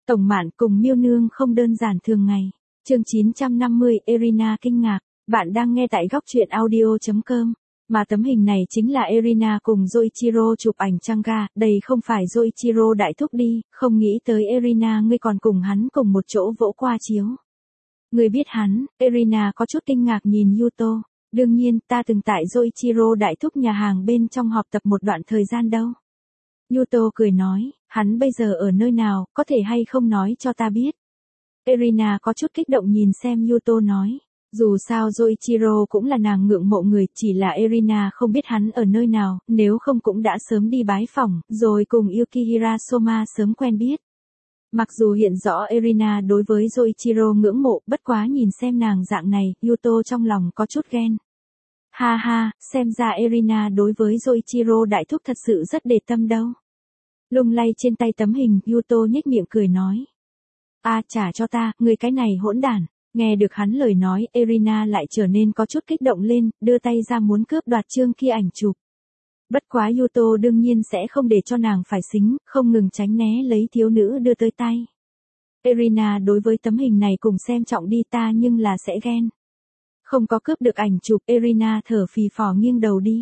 Tổng Mạn cùng Miêu Nương không đơn giản thường ngày. Chương 950, Erina kinh ngạc. Bạn đang nghe tại góc truyện audio.com. Mà tấm hình này chính là Erina cùng Yoichiro chụp ảnh changa, đây không phải Yoichiro đại thúc đi, không nghĩ tới Erina ngươi còn cùng hắn cùng một chỗ vỗ qua chiếu. Ngươi biết hắn, Erina có chút kinh ngạc nhìn Yuto. Đương nhiên, ta từng tại Yoichiro đại thúc nhà hàng bên trong họp tập một đoạn thời gian đâu. Yuto cười nói, hắn bây giờ ở nơi nào, có thể hay không nói cho ta biết. Erina có chút kích động nhìn xem Yuto nói. Dù sao Yoichiro cũng là nàng ngưỡng mộ người, chỉ là Erina không biết hắn ở nơi nào, nếu không cũng đã sớm đi bái phỏng, rồi cùng Yukihira Soma sớm quen biết. Mặc dù hiện rõ Erina đối với Yoichiro ngưỡng mộ, bất quá nhìn xem nàng dạng này, Yuto trong lòng có chút ghen. Ha ha, xem ra Erina đối với Yoichiro đại thúc thật sự rất để tâm đâu. Lung lay trên tay tấm hình, Yuto nhếch miệng cười nói. Trả cho ta, người cái này hỗn đản. Nghe được hắn lời nói, Erina lại trở nên có chút kích động lên, đưa tay ra muốn cướp đoạt chương kia ảnh chụp. Bất quá Yuto đương nhiên sẽ không để cho nàng phải xính, không ngừng tránh né lấy thiếu nữ đưa tới tay. Erina đối với tấm hình này cùng xem trọng đi ta nhưng là sẽ ghen. Không có cướp được ảnh chụp, Erina thở phì phò nghiêng đầu đi.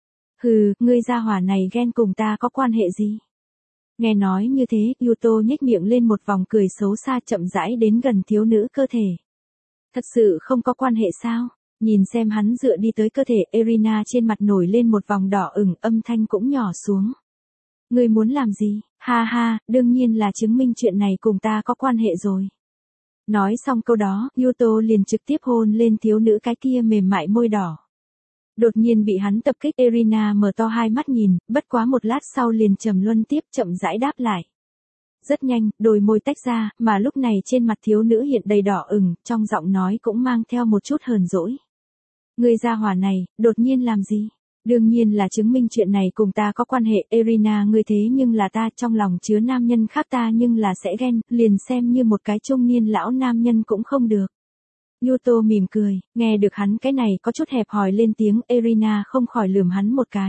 Hừ, ngươi gia hỏa này ghen cùng ta có quan hệ gì? Nghe nói như thế, Yuto nhếch miệng lên một vòng cười xấu xa chậm rãi đến gần thiếu nữ cơ thể. Thật sự không có quan hệ sao? Nhìn xem hắn dựa đi tới cơ thể, Erina trên mặt nổi lên một vòng đỏ ửng, âm thanh cũng nhỏ xuống. Ngươi muốn làm gì? Ha ha, đương nhiên là chứng minh chuyện này cùng ta có quan hệ rồi. Nói xong câu đó, Yuto liền trực tiếp hôn lên thiếu nữ cái kia mềm mại môi đỏ. Đột nhiên bị hắn tập kích, Erina mở to hai mắt nhìn, bất quá một lát sau liền trầm luân tiếp chậm rãi đáp lại. Rất nhanh, đôi môi tách ra, mà lúc này trên mặt thiếu nữ hiện đầy đỏ ửng, trong giọng nói cũng mang theo một chút hờn dỗi. Người gia hỏa này, đột nhiên làm gì? Đương nhiên là chứng minh chuyện này cùng ta có quan hệ, Erina ngươi thế nhưng là ta trong lòng chứa nam nhân khác ta nhưng là sẽ ghen, liền xem như một cái trung niên lão nam nhân cũng không được. Yuto mỉm cười, nghe được hắn cái này có chút hẹp hòi lên tiếng, Erina không khỏi lườm hắn một cái.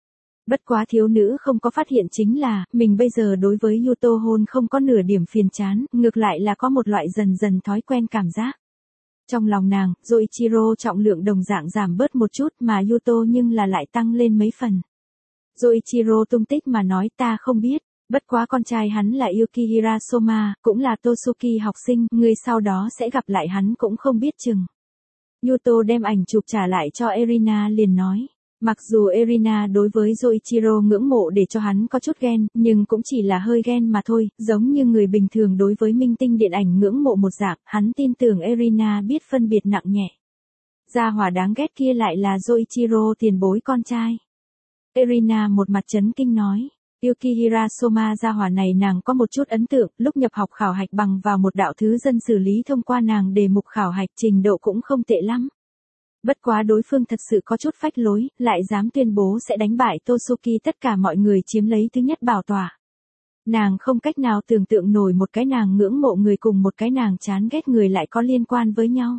Bất quá thiếu nữ không có phát hiện chính là, mình bây giờ đối với Yuto hôn không có nửa điểm phiền chán, ngược lại là có một loại dần dần thói quen cảm giác. Trong lòng nàng, Yoichiro trọng lượng đồng dạng giảm bớt một chút mà Yuto nhưng là lại tăng lên mấy phần. Yoichiro tung tích mà nói ta không biết, bất quá con trai hắn là Yukihira Soma, cũng là Tosuki học sinh, người sau đó sẽ gặp lại hắn cũng không biết chừng. Yuto đem ảnh chụp trả lại cho Erina liền nói. Mặc dù Erina đối với Yoichiro ngưỡng mộ để cho hắn có chút ghen, nhưng cũng chỉ là hơi ghen mà thôi, giống như người bình thường đối với minh tinh điện ảnh ngưỡng mộ một dạng, hắn tin tưởng Erina biết phân biệt nặng nhẹ. Gia hỏa đáng ghét kia lại là Yoichiro tiền bối con trai. Erina một mặt chấn kinh nói. Yukihira Soma gia hỏa này nàng có một chút ấn tượng, lúc nhập học khảo hạch bằng vào một đạo thứ dân xử lý thông qua nàng đề mục khảo hạch trình độ cũng không tệ lắm. Bất quá đối phương thật sự có chút phách lối, lại dám tuyên bố sẽ đánh bại Tosuki tất cả mọi người chiếm lấy thứ nhất bảo tọa. Nàng không cách nào tưởng tượng nổi một cái nàng ngưỡng mộ người cùng một cái nàng chán ghét người lại có liên quan với nhau.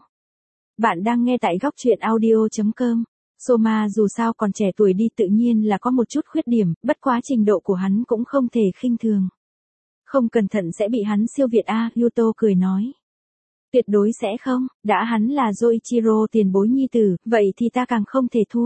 Bạn đang nghe tại góc truyện audio.com. Soma dù sao còn trẻ tuổi đi tự nhiên là có một chút khuyết điểm, bất quá trình độ của hắn cũng không thể khinh thường. Không cẩn thận sẽ bị hắn siêu việt Yuto cười nói. Tuyệt đối sẽ không, đã hắn là Yoichiro tiền bối nhi tử, vậy thì ta càng không thể thua.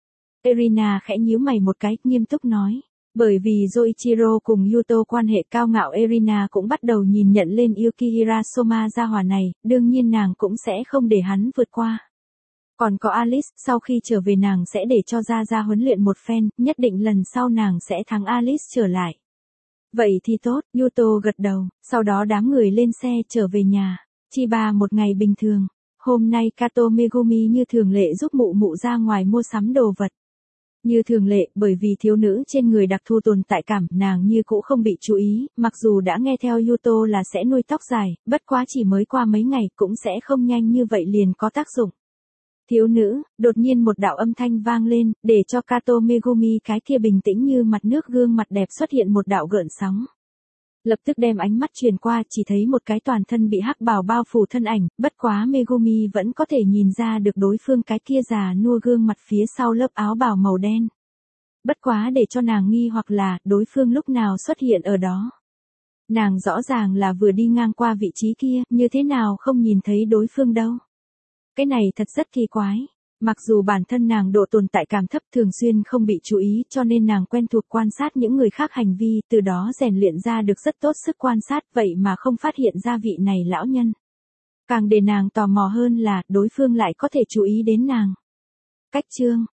Erina khẽ nhíu mày một cái, nghiêm túc nói. Bởi vì Yoichiro cùng Yuto quan hệ cao ngạo, Erina cũng bắt đầu nhìn nhận lên Yukihira Soma gia hỏa này, đương nhiên nàng cũng sẽ không để hắn vượt qua. Còn có Alice, sau khi trở về nàng sẽ để cho ra huấn luyện một phen, nhất định lần sau nàng sẽ thắng Alice trở lại. Vậy thì tốt, Yuto gật đầu, sau đó đám người lên xe trở về nhà. Chiba một ngày bình thường. Hôm nay Kato Megumi như thường lệ giúp mụ mụ ra ngoài mua sắm đồ vật. Như thường lệ, bởi vì thiếu nữ trên người đặc thù tồn tại cảm, nàng như cũ không bị chú ý, mặc dù đã nghe theo Yuto là sẽ nuôi tóc dài, bất quá chỉ mới qua mấy ngày cũng sẽ không nhanh như vậy liền có tác dụng. Thiếu nữ, đột nhiên một đạo âm thanh vang lên, để cho Kato Megumi cái kia bình tĩnh như mặt nước gương mặt đẹp xuất hiện một đạo gợn sóng. Lập tức đem ánh mắt truyền qua, chỉ thấy một cái toàn thân bị hắc bào bao phủ thân ảnh, bất quá Megumi vẫn có thể nhìn ra được đối phương cái kia già nua gương mặt phía sau lớp áo bào màu đen. Bất quá để cho nàng nghi hoặc là, đối phương lúc nào xuất hiện ở đó. Nàng rõ ràng là vừa đi ngang qua vị trí kia, như thế nào không nhìn thấy đối phương đâu. Cái này thật rất kỳ quái. Mặc dù bản thân nàng độ tồn tại cảm thấp thường xuyên không bị chú ý cho nên nàng quen thuộc quan sát những người khác hành vi, từ đó rèn luyện ra được rất tốt sức quan sát, vậy mà không phát hiện ra vị này lão nhân. Càng để nàng tò mò hơn là đối phương lại có thể chú ý đến nàng. Cách chương